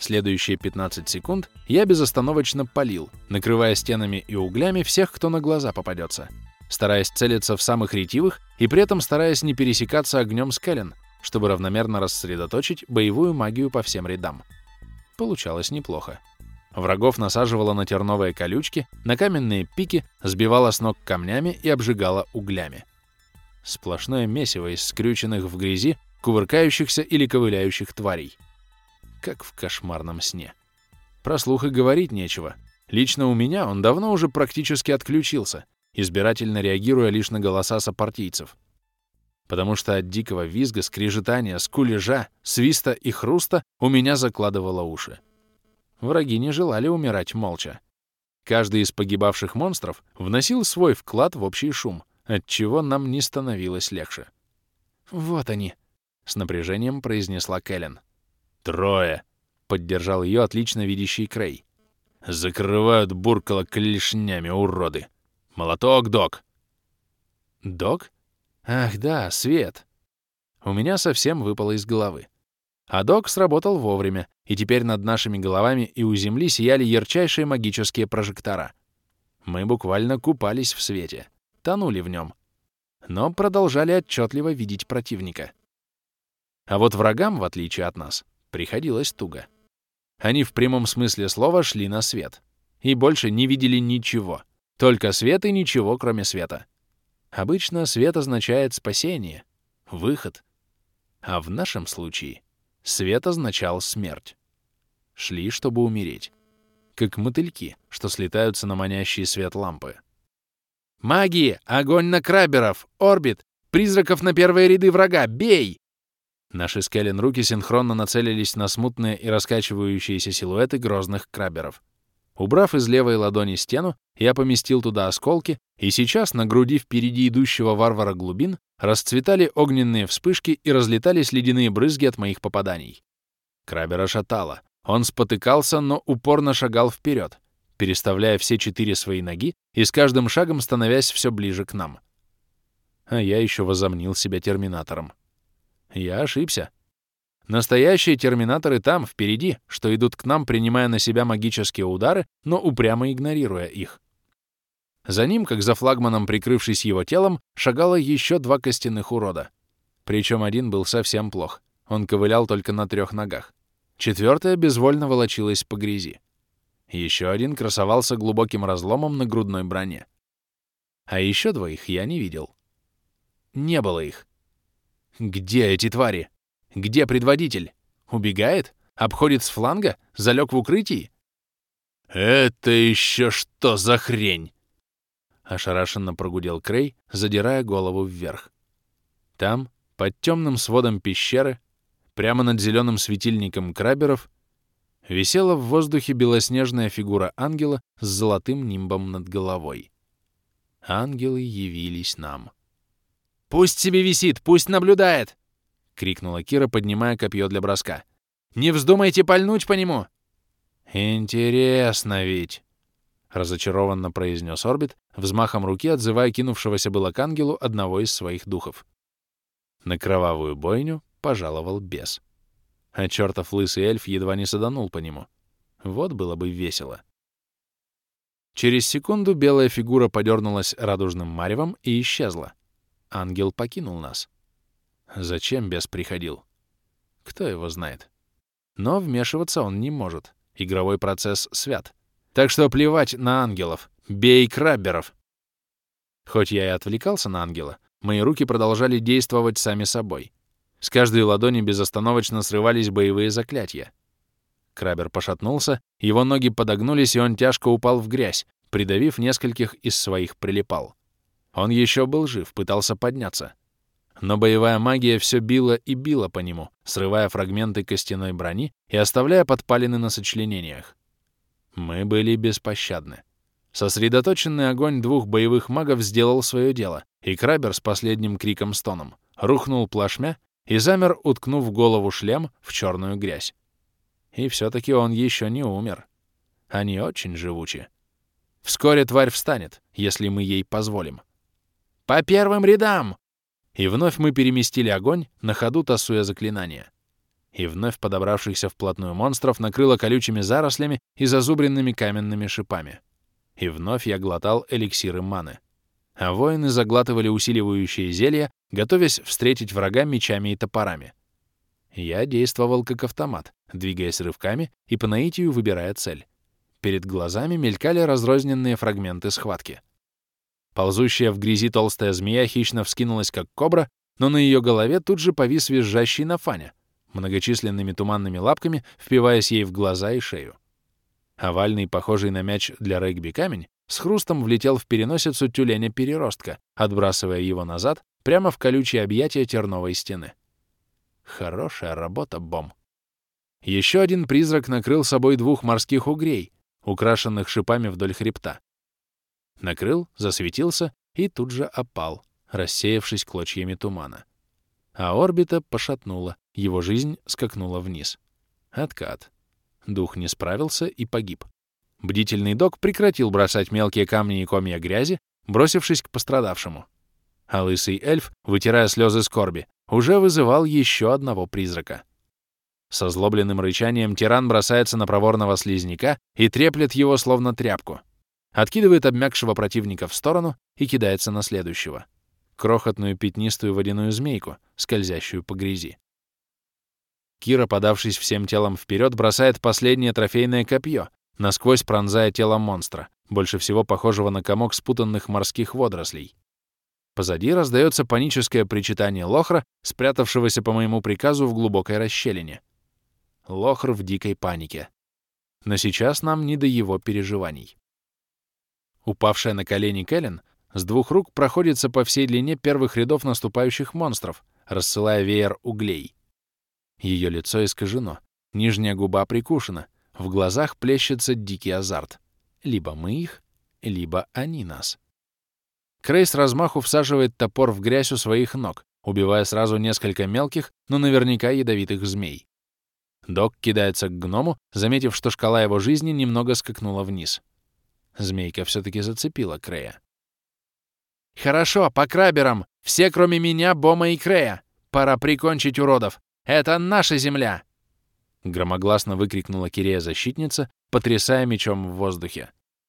Следующие 15 секунд я безостановочно палил, накрывая стенами и углями всех, кто на глаза попадется, стараясь целиться в самых ретивых и при этом стараясь не пересекаться огнем с Кэлен, чтобы равномерно рассредоточить боевую магию по всем рядам. Получалось неплохо. Врагов насаживало на терновые колючки, на каменные пики, сбивало с ног камнями и обжигало углями. Сплошное месиво из скрюченных в грязи, кувыркающихся или ковыляющих тварей. Как в кошмарном сне. Про слух и говорить нечего. Лично у меня он давно уже практически отключился, избирательно реагируя лишь на голоса сопартийцев. Потому что от дикого визга, скрежетания, скулежа, свиста и хруста у меня закладывало уши. Враги не желали умирать молча. Каждый из погибавших монстров вносил свой вклад в общий шум, отчего нам не становилось легче. «Вот они», — с напряжением произнесла Кэлен. «Трое!» — поддержал ее отлично видящий Крей. «Закрывают буркало клешнями, уроды! Молоток, док!» «Док? Ах да, свет!» У меня совсем выпало из головы. А док сработал вовремя, и теперь над нашими головами и у земли сияли ярчайшие магические прожектора. Мы буквально купались в свете, тонули в нем, но продолжали отчетливо видеть противника. А вот врагам, в отличие от нас, приходилось туго. Они в прямом смысле слова шли на свет. И больше не видели ничего. Только свет и ничего, кроме света. Обычно свет означает спасение, выход. А в нашем случае свет означал смерть. Шли, чтобы умереть. Как мотыльки, что слетаются на манящий свет лампы. «Маги! Огонь на краберов! Орбит! Призраков на первые ряды врага! Бей!» Наши с Кэлен руки синхронно нацелились на смутные и раскачивающиеся силуэты грозных краберов. Убрав из левой ладони стену, я поместил туда осколки, и сейчас на груди впереди идущего варвара глубин расцветали огненные вспышки и разлетались ледяные брызги от моих попаданий. Крабера шатало. Он спотыкался, но упорно шагал вперед, переставляя все 4 свои ноги и с каждым шагом становясь все ближе к нам. А я еще возомнил себя терминатором. Я ошибся. Настоящие терминаторы там, впереди, что идут к нам, принимая на себя магические удары, но упрямо игнорируя их. За ним, как за флагманом, прикрывшись его телом, шагало еще 2 костяных урода. Причем один был совсем плох. Он ковылял только на 3 ногах. 4-я безвольно волочилась по грязи. Еще один красовался глубоким разломом на грудной броне. А еще 2 я не видел. Не было их. Где эти твари? Где предводитель? Убегает? Обходит с фланга? Залег в укрытии? «Это еще что за хрень?» Ошарашенно прогудел Крей, задирая голову вверх. Там, под темным сводом пещеры, прямо над зеленым светильником краберов, висела в воздухе белоснежная фигура ангела с золотым нимбом над головой. Ангелы явились нам. «Пусть себе висит, пусть наблюдает!» — крикнула Кира, поднимая копье для броска. «Не вздумайте пальнуть по нему!» «Интересно ведь!» — разочарованно произнес Орбит, взмахом руки отзывая кинувшегося было к ангелу одного из своих духов. На кровавую бойню пожаловал бес. А чертов лысый эльф едва не саданул по нему. Вот было бы весело. Через секунду белая фигура подернулась радужным маревом и исчезла. Ангел покинул нас. Зачем бес приходил? Кто его знает? Но вмешиваться он не может. Игровой процесс свят. Так что плевать на ангелов. Бей крабберов! Хоть я и отвлекался на ангела, мои руки продолжали действовать сами собой. С каждой ладони безостановочно срывались боевые заклятия. Краббер пошатнулся, его ноги подогнулись, и он тяжко упал в грязь, придавив нескольких из своих прилипал. Он еще был жив, пытался подняться. Но боевая магия все била и била по нему, срывая фрагменты костяной брони и оставляя подпалины на сочленениях. Мы были беспощадны. Сосредоточенный огонь 2 боевых магов сделал свое дело, и Краббер с последним криком-стоном рухнул плашмя и замер, уткнув голову шлем в черную грязь. И все-таки он еще не умер. Они очень живучи. Вскоре тварь встанет, если мы ей позволим. «По первым рядам!» И вновь мы переместили огонь, на ходу тасуя заклинания. и вновь подобравшихся вплотную монстров накрыло колючими зарослями и зазубренными каменными шипами. И вновь я глотал эликсиры маны. А воины заглатывали усиливающие зелья, готовясь встретить врага мечами и топорами. Я действовал как автомат, двигаясь рывками и по наитию выбирая цель. Перед глазами мелькали разрозненные фрагменты схватки. Ползущая в грязи толстая змея хищно вскинулась, как кобра, но на ее голове тут же повис визжащий Нафаня, многочисленными туманными лапками впиваясь ей в глаза и шею. Овальный, похожий на мяч для регби камень, с хрустом влетел в переносицу тюленя-переростка, отбрасывая его назад прямо в колючие объятия терновой стены. Хорошая работа, Бом. Еще один призрак накрыл собой двух морских угрей, украшенных шипами вдоль хребта. Накрыл, засветился и тут же опал, рассеявшись клочьями тумана. А орбита пошатнула, его жизнь скакнула вниз. Откат. Дух не справился и погиб. Бдительный док прекратил бросать мелкие камни и комья грязи, бросившись к пострадавшему. А лысый эльф, вытирая слезы скорби, уже вызывал еще одного призрака. Со злобленным рычанием тиран бросается на проворного слизняка и треплет его словно тряпку. Откидывает обмякшего противника в сторону и кидается на следующего. Крохотную пятнистую водяную змейку, скользящую по грязи. Кира, подавшись всем телом вперед, бросает последнее трофейное копье, насквозь пронзая тело монстра, больше всего похожего на комок спутанных морских водорослей. Позади раздается паническое причитание Лохра, спрятавшегося по моему приказу в глубокой расщелине. Лохр в дикой панике. Но сейчас нам не до его переживаний. Упавшая на колени Кэлен с двух рук проходится по всей длине первых рядов наступающих монстров, рассылая веер углей. Ее лицо искажено, нижняя губа прикушена, в глазах плещется дикий азарт. Либо мы их, либо они нас. Крей с размаху всаживает топор в грязь у своих ног, убивая сразу несколько мелких, но наверняка ядовитых змей. Док кидается к гному, заметив, что шкала его жизни немного скакнула вниз. Змейка все-таки зацепила Крея. «Хорошо, по краберам! Все, кроме меня, Бома и Крея! Пора прикончить уродов! Это наша земля!» Громогласно выкрикнула Кирея-защитница, потрясая мечом в воздухе.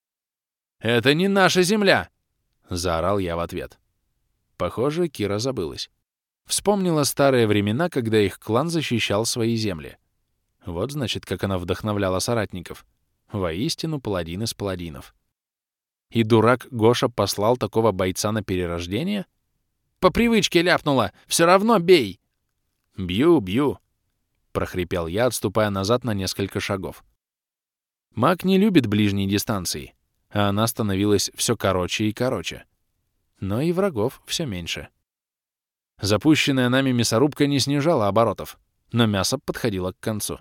«Это не наша земля!» — заорал я в ответ. Похоже, Кира забылась. Вспомнила старые времена, когда их клан защищал свои земли. Вот, значит, как она вдохновляла соратников. Воистину, паладин из паладинов. И дурак Гоша послал такого бойца на перерождение? По привычке ляпнула. Все равно бей. Бью, бью, прохрипел я, отступая назад на несколько шагов. Маг не любит ближней дистанции, а она становилась все короче и короче. Но и врагов все меньше. Запущенная нами мясорубка не снижала оборотов, но мясо подходило к концу.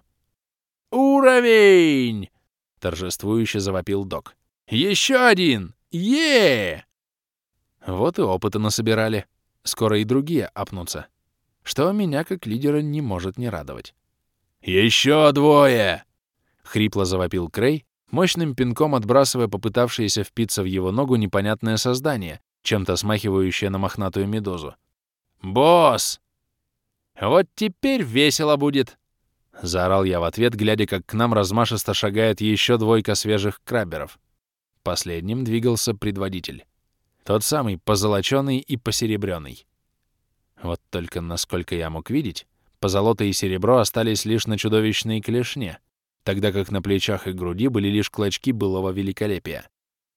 «Уровень!» — торжествующе завопил док. «Еще один! Е-е-е!» Вот и опыта насобирали. Скоро и другие апнутся. Что меня, как лидера, не может не радовать. «Еще двое!» — хрипло завопил Крей, мощным пинком отбрасывая попытавшееся впиться в его ногу непонятное создание, чем-то смахивающее на мохнатую медузу. «Босс! Вот теперь весело будет!» — заорал я в ответ, глядя, как к нам размашисто шагает еще двойка свежих краберов. Последним двигался предводитель. Тот самый позолоченный и посеребрённый. Вот только, насколько я мог видеть, позолота и серебро остались лишь на чудовищной клешне, тогда как на плечах и груди были лишь клочки былого великолепия.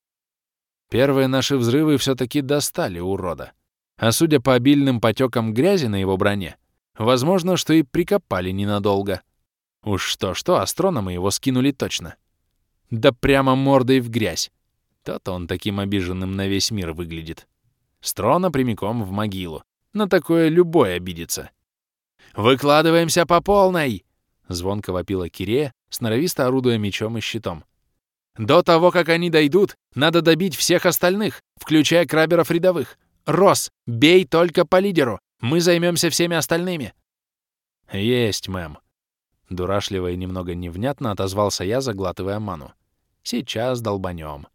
Первые наши взрывы все-таки достали урода. А судя по обильным потекам грязи на его броне, возможно, что и прикопали ненадолго. Уж что-что, астрономы его скинули точно. Да прямо мордой в грязь. То-то он таким обиженным на весь мир выглядит. Строна прямиком в могилу. На такое любой обидится. «Выкладываемся по полной!» — звонко вопила Кирея, сноровисто орудуя мечом и щитом. «До того, как они дойдут, надо добить всех остальных, включая краберов рядовых. Росс, бей только по лидеру! Мы займемся всеми остальными!» «Есть, мэм!» Дурашливо и немного невнятно отозвался я, заглатывая ману. «Сейчас долбанем!»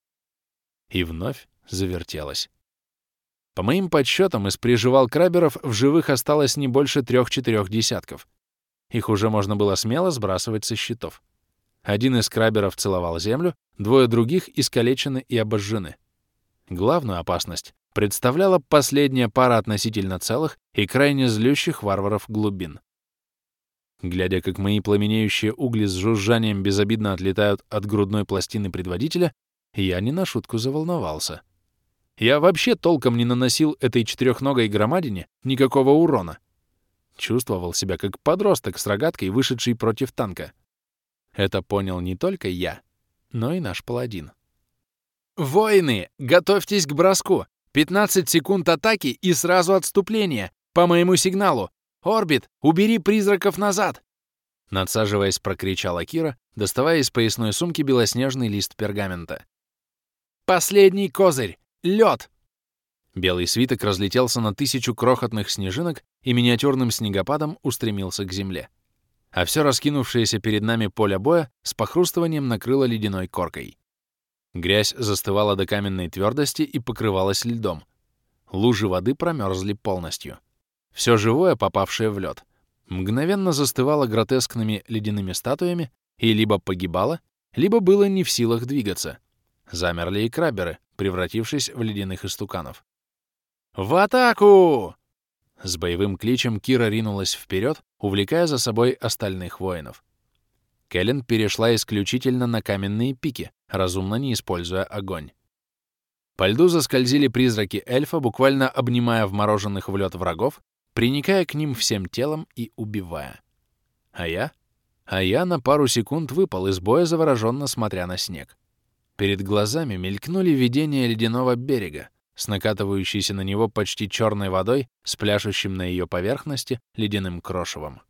И вновь завертелось. По моим подсчетам, из приживал краберов в живых осталось не больше 3-4 десятков. Их уже можно было смело сбрасывать со счетов. Один из краберов целовал землю, двое других искалечены и обожжены. Главную опасность представляла последняя пара относительно целых и крайне злющих варваров глубин. Глядя, как мои пламенеющие угли с жужжанием безобидно отлетают от грудной пластины предводителя, я не на шутку заволновался. Я вообще толком не наносил этой четырехногой громадине никакого урона. Чувствовал себя как подросток с рогаткой, вышедший против танка. Это понял не только я, но и наш паладин. «Воины, готовьтесь к броску! 15 секунд атаки и сразу отступление! По моему сигналу! Орбит, убери призраков назад!» Надсаживаясь, прокричала Кира, доставая из поясной сумки белоснежный лист пергамента. «Последний козырь! Лед!» Белый свиток разлетелся на 1000 крохотных снежинок и миниатюрным снегопадом устремился к земле. А все раскинувшееся перед нами поле боя с похрустыванием накрыло ледяной коркой. Грязь застывала до каменной твердости и покрывалась льдом. Лужи воды промерзли полностью. Все живое, попавшее в лед, мгновенно застывало гротескными ледяными статуями и либо погибало, либо было не в силах двигаться. Замерли и краберы, превратившись в ледяных истуканов. «В атаку!» С боевым кличем Кира ринулась вперед, увлекая за собой остальных воинов. Кэлен перешла исключительно на каменные пики, разумно не используя огонь. По льду заскользили призраки эльфа, буквально обнимая вмороженных в лед врагов, приникая к ним всем телом и убивая. А я на пару секунд выпал из боя, завороженно смотря на снег. Перед глазами мелькнули видения ледяного берега, с накатывающейся на него почти черной водой, с пляшущим на ее поверхности ледяным крошевом.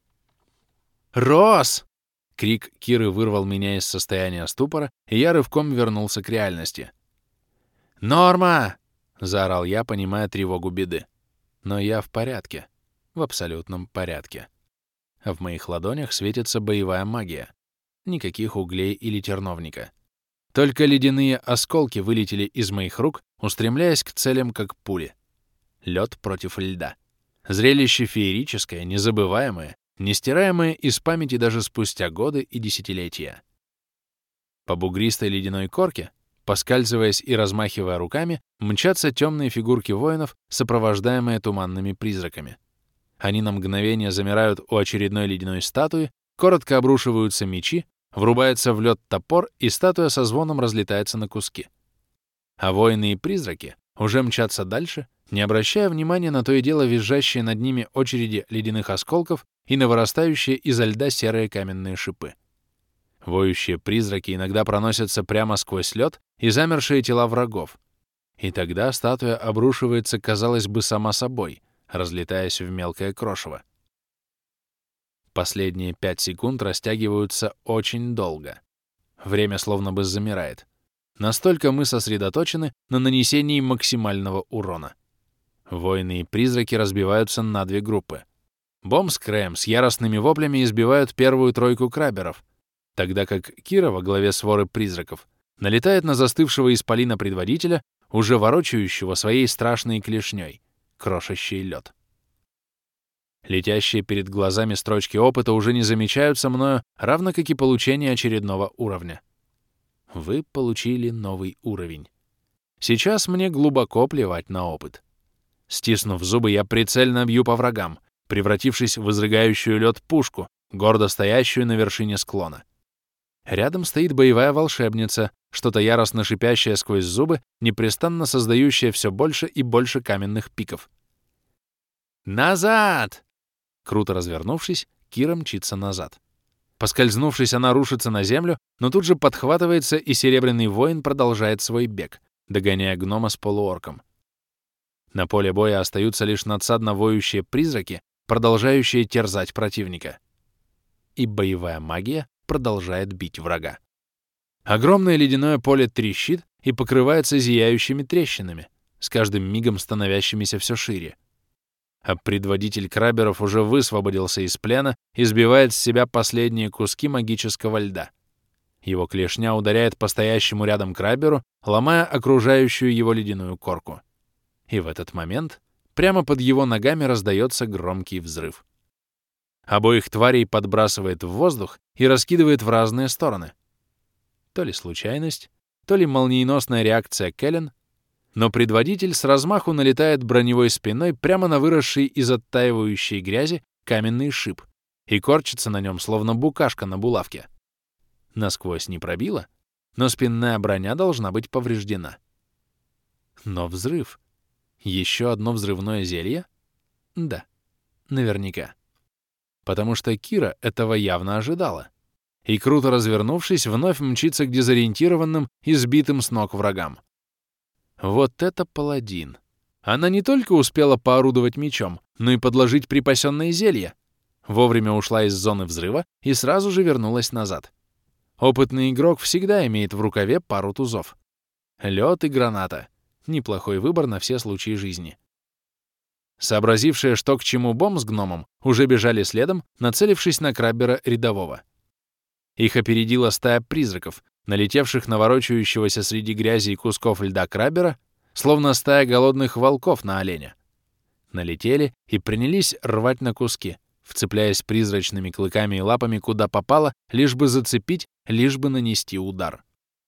«Рос!» Крик Киры вырвал меня из состояния ступора, и я рывком вернулся к реальности. «Норма!» — заорал я, понимая тревогу беды. Но я в порядке. В абсолютном порядке. А в моих ладонях светится боевая магия. Никаких углей или терновника. Только ледяные осколки вылетели из моих рук, устремляясь к целям как пули. Лед против льда. Зрелище феерическое, незабываемое, нестираемое из памяти даже спустя годы и десятилетия. По бугристой ледяной корке, поскальзываясь и размахивая руками, мчатся темные фигурки воинов, сопровождаемые туманными призраками. Они на мгновение замирают у очередной ледяной статуи, коротко обрушиваются мечи, врубается в лед топор, и статуя со звоном разлетается на куски. А воины и призраки уже мчатся дальше, не обращая внимания на то и дело визжащие над ними очереди ледяных осколков и на вырастающие изо льда серые каменные шипы. Воющие призраки иногда проносятся прямо сквозь лед и замершие тела врагов. И тогда статуя обрушивается, казалось бы, сама собой, разлетаясь в мелкое крошево. Последние 5 секунд растягиваются очень долго. Время словно бы замирает. Настолько мы сосредоточены на нанесении максимального урона. Воины и призраки разбиваются на 2 группы. Бом с Крэем с яростными воплями избивают первую тройку краберов, тогда как Кира во главе своры призраков налетает на застывшего исполина предводителя, уже ворочающего своей страшной клешней, крошащий лед. Летящие перед глазами строчки опыта уже не замечаются мною, равно как и получение очередного уровня. Вы получили новый уровень. Сейчас мне глубоко плевать на опыт. Стиснув зубы, я прицельно бью по врагам, превратившись в изрыгающую лед пушку, гордо стоящую на вершине склона. Рядом стоит боевая волшебница, что-то яростно шипящее сквозь зубы, непрестанно создающая все больше и больше каменных пиков. «Назад!» Круто развернувшись, Кира мчится назад. Поскользнувшись, она рушится на землю, но тут же подхватывается, и Серебряный воин продолжает свой бег, догоняя гнома с полуорком. На поле боя остаются лишь надсадно воющие призраки, продолжающие терзать противника. И боевая магия продолжает бить врага. Огромное ледяное поле трещит и покрывается зияющими трещинами, с каждым мигом становящимися все шире. А предводитель краберов уже высвободился из плена и сбивает с себя последние куски магического льда. Его клешня ударяет по стоящему рядом краберу, ломая окружающую его ледяную корку. И в этот момент прямо под его ногами раздается громкий взрыв. Обоих тварей подбрасывает в воздух и раскидывает в разные стороны. То ли случайность, то ли молниеносная реакция Кэлен, но предводитель с размаху налетает броневой спиной прямо на выросший из оттаивающей грязи каменный шип и корчится на нем, словно букашка на булавке. Насквозь не пробило, но спинная броня должна быть повреждена. Но взрыв. Еще одно взрывное зелье? Да, наверняка. Потому что Кира этого явно ожидала. И, круто развернувшись, вновь мчится к дезориентированным и сбитым с ног врагам. Вот это паладин. Она не только успела поорудовать мечом, но и подложить припасенное зелье. Вовремя ушла из зоны взрыва и сразу же вернулась назад. Опытный игрок всегда имеет в рукаве пару тузов. Лед и граната. Неплохой выбор на все случаи жизни. Сообразившие, что к чему Бом с гномом, уже бежали следом, нацелившись на краббера рядового. Их опередила стая призраков, налетевших на ворочающегося среди грязи и кусков льда краббера, словно стая голодных волков на оленя. Налетели и принялись рвать на куски, вцепляясь призрачными клыками и лапами куда попало, лишь бы зацепить, лишь бы нанести удар.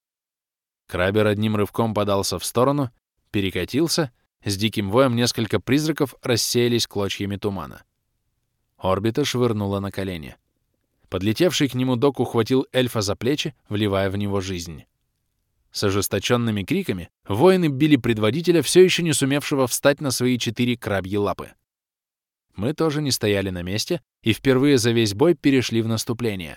Краббер одним рывком подался в сторону, перекатился, с диким воем несколько призраков рассеялись клочьями тумана. Орбита швырнула на колени. Подлетевший к нему док ухватил эльфа за плечи, вливая в него жизнь. С ожесточенными криками воины били предводителя, все еще не сумевшего встать на свои 4 крабьи лапы. Мы тоже не стояли на месте и впервые за весь бой перешли в наступление.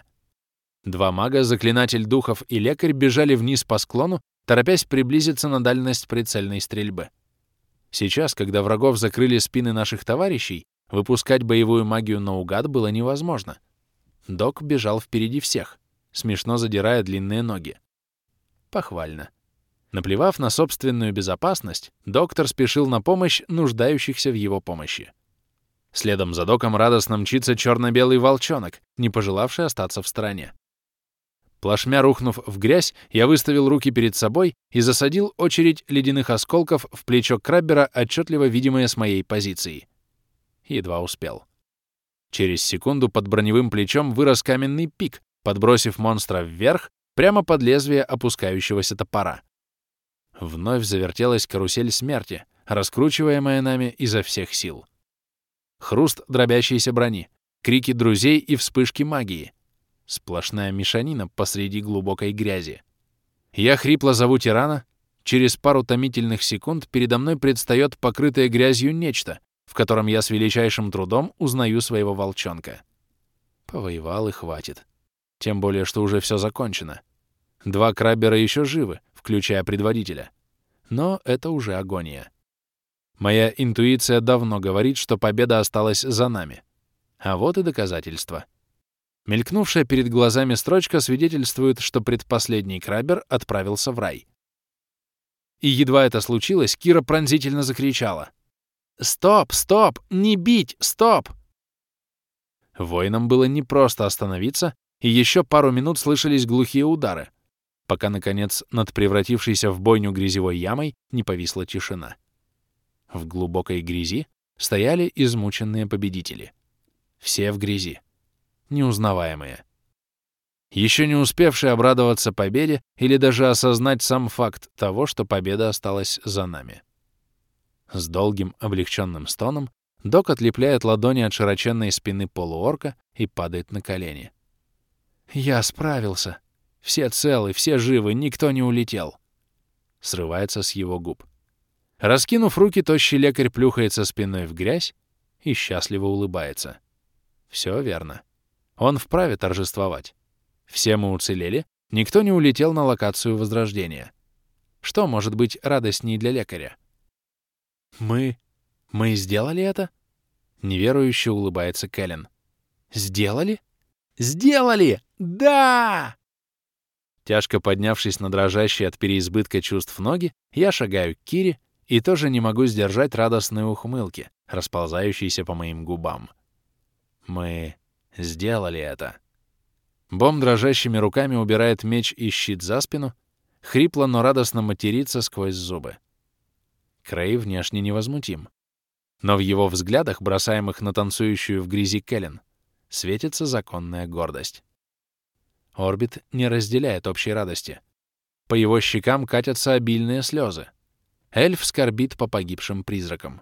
2 мага, заклинатель духов и лекарь бежали вниз по склону, торопясь приблизиться на дальность прицельной стрельбы. Сейчас, когда врагов закрыли спины наших товарищей, выпускать боевую магию наугад было невозможно. Док бежал впереди всех, смешно задирая длинные ноги. Похвально. Наплевав на собственную безопасность, доктор спешил на помощь нуждающихся в его помощи. Следом за доком радостно мчится черно-белый волчонок, не пожелавший остаться в стороне. Плашмя рухнув в грязь, я выставил руки перед собой и засадил очередь ледяных осколков в плечо краббера, отчетливо видимое с моей позиции. Едва успел. Через секунду под броневым плечом вырос каменный пик, подбросив монстра вверх, прямо под лезвие опускающегося топора. Вновь завертелась карусель смерти, раскручиваемая нами изо всех сил. Хруст дробящейся брони, крики друзей и вспышки магии. Сплошная мешанина посреди глубокой грязи. Я хрипло зову тирана. Через пару томительных секунд передо мной предстает покрытое грязью нечто, в котором я с величайшим трудом узнаю своего волчонка. Повоевал и хватит. Тем более, что уже все закончено. 2 краббера еще живы, включая предводителя. Но это уже агония. Моя интуиция давно говорит, что победа осталась за нами. А вот и доказательства. Мелькнувшая перед глазами строчка свидетельствует, что предпоследний краббер отправился в рай. И едва это случилось, Кира пронзительно закричала: «Стоп! Стоп! Не бить! Стоп!» Воинам было непросто остановиться, и еще пару минут слышались глухие удары, пока, наконец, над превратившейся в бойню грязевой ямой не повисла тишина. В глубокой грязи стояли измученные победители. Все в грязи. Неузнаваемые. Еще не успевшие обрадоваться победе или даже осознать сам факт того, что победа осталась за нами. С долгим облегченным стоном док отлепляет ладони от широченной спины полуорка и падает на колени. «Я справился. Все целы, все живы, никто не улетел». Срывается с его губ. Раскинув руки, тощий лекарь плюхается спиной в грязь и счастливо улыбается. Все верно. Он вправе торжествовать. Все мы уцелели, никто не улетел на локацию Возрождения. Что может быть радостней для лекаря? Мы сделали это? Неверующе улыбается Кэлен. Сделали? Сделали! Да! Тяжко поднявшись на дрожащие от переизбытка чувств ноги, я шагаю к Кире и тоже не могу сдержать радостные ухмылки, расползающиеся по моим губам. Мы сделали это. Бом дрожащими руками убирает меч и щит за спину, хрипло, но радостно матерится сквозь зубы. Крей внешне невозмутим. Но в его взглядах, бросаемых на танцующую в грязи Кэлен, светится законная гордость. Орбит не разделяет общей радости. По его щекам катятся обильные слезы. Эльф скорбит по погибшим призракам.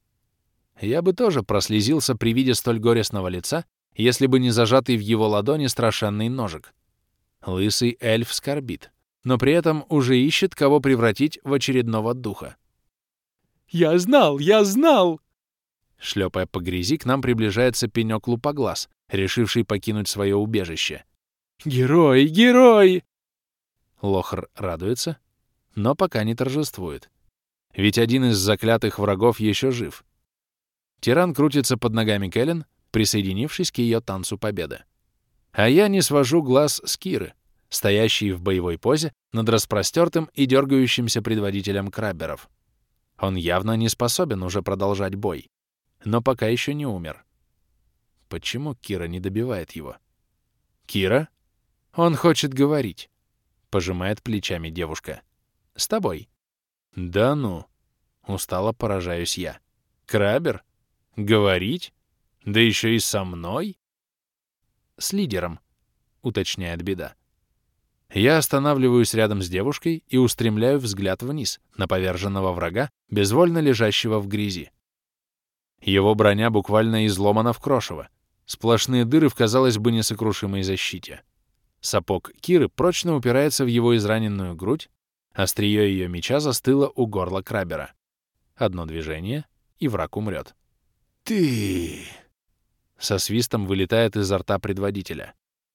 Я бы тоже прослезился при виде столь горестного лица, если бы не зажатый в его ладони страшенный ножик. Лысый эльф скорбит, но при этом уже ищет, кого превратить в очередного духа. «Я знал! Я знал!» Шлепая по грязи, к нам приближается пенёк Лупоглаз, решивший покинуть свое убежище. «Герой! Герой!» Лохр радуется, но пока не торжествует. Ведь один из заклятых врагов еще жив. Тиран крутится под ногами Кэлен, присоединившись к ее танцу победы. А я не свожу глаз с Киры, стоящей в боевой позе над распростертым и дергающимся предводителем крабберов. Он явно не способен уже продолжать бой, но пока еще не умер. Почему Кира не добивает его? «Кира? Он хочет говорить», — пожимает плечами девушка. «С тобой». «Да ну!» — устало поражаюсь я. «Краббер? Говорить? Да еще и со мной?» «С лидером», — уточняет Беда. Я останавливаюсь рядом с девушкой и устремляю взгляд вниз, на поверженного врага, безвольно лежащего в грязи. Его броня буквально изломана в крошево. Сплошные дыры в, казалось бы, несокрушимой защите. Сапог Киры прочно упирается в его израненную грудь, острие ее меча застыло у горла краббера. Одно движение, и враг умрет. «Ты!» — со свистом вылетает изо рта предводителя.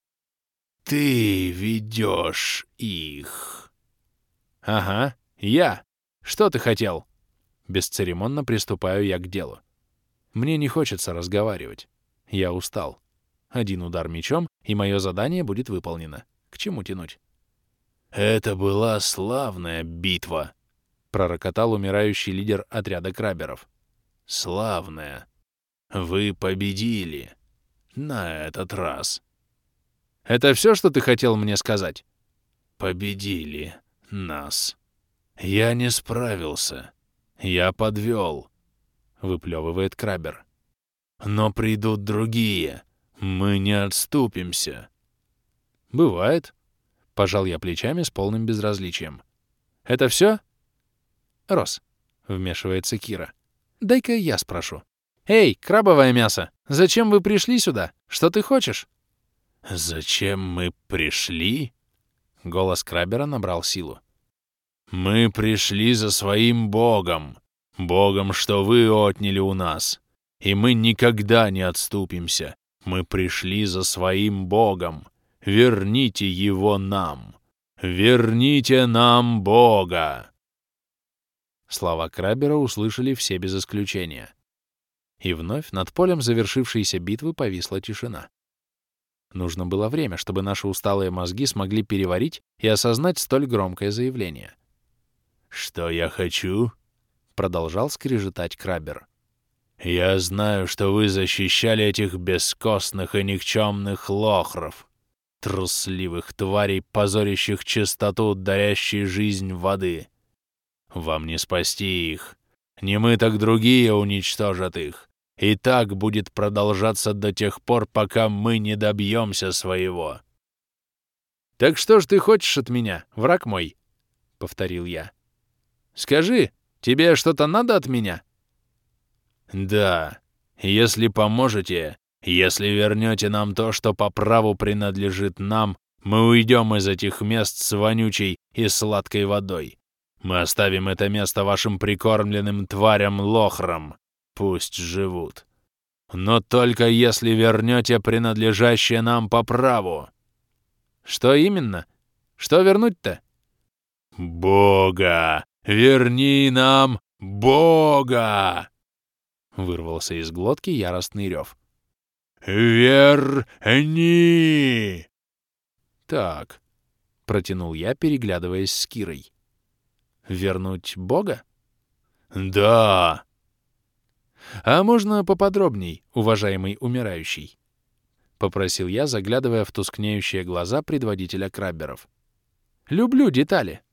«Ты ведешь их!» «Ага, я! Что ты хотел?» Бесцеремонно приступаю я к делу. Мне не хочется разговаривать. Я устал. Один удар мечом, и мое задание будет выполнено. К чему тянуть? «Это была славная битва», — пророкотал умирающий лидер отряда крабберов. «Славная. Вы победили. На этот раз». «Это все, что ты хотел мне сказать?» «Победили нас. Я не справился. Я подвел», — выплевывает краббер. «Но придут другие. Мы не отступимся». «Бывает», — пожал я плечами с полным безразличием. «Это все?» «Рос», — вмешивается Кира. «Дай-ка я спрошу. Эй, крабовое мясо, зачем вы пришли сюда? Что ты хочешь?» «Зачем мы пришли?» Голос краббера набрал силу. «Мы пришли за своим богом. Богом, что вы отняли у нас. И мы никогда не отступимся. Мы пришли за своим богом. Верните его нам. Верните нам бога!» Слова краббера услышали все без исключения. И вновь над полем завершившейся битвы повисла тишина. Нужно было время, чтобы наши усталые мозги смогли переварить и осознать столь громкое заявление. «Что я хочу?» — продолжал скрежетать краббер. «Я знаю, что вы защищали этих бескостных и никчемных лохров, трусливых тварей, позорящих чистоту, дарящей жизнь воды. Вам не спасти их. Не мы, так другие уничтожат их. И так будет продолжаться до тех пор, пока мы не добьемся своего». «Так что ж ты хочешь от меня, враг мой?» — повторил я. «Скажи, тебе что-то надо от меня?» «Да, если поможете, если вернете нам то, что по праву принадлежит нам, мы уйдем из этих мест с вонючей и сладкой водой. Мы оставим это место вашим прикормленным тварям-лохрам. Пусть живут. Но только если вернете принадлежащее нам по праву». «Что именно? Что вернуть-то?» «Бога! Верни нам Бога!» Вырвался из глотки яростный рев. «Верни!» «Так», — протянул я, переглядываясь с Кирой. «Вернуть Бога?» «Да!» «А можно поподробней, уважаемый умирающий?» — попросил я, заглядывая в тускнеющие глаза предводителя крабберов. «Люблю детали».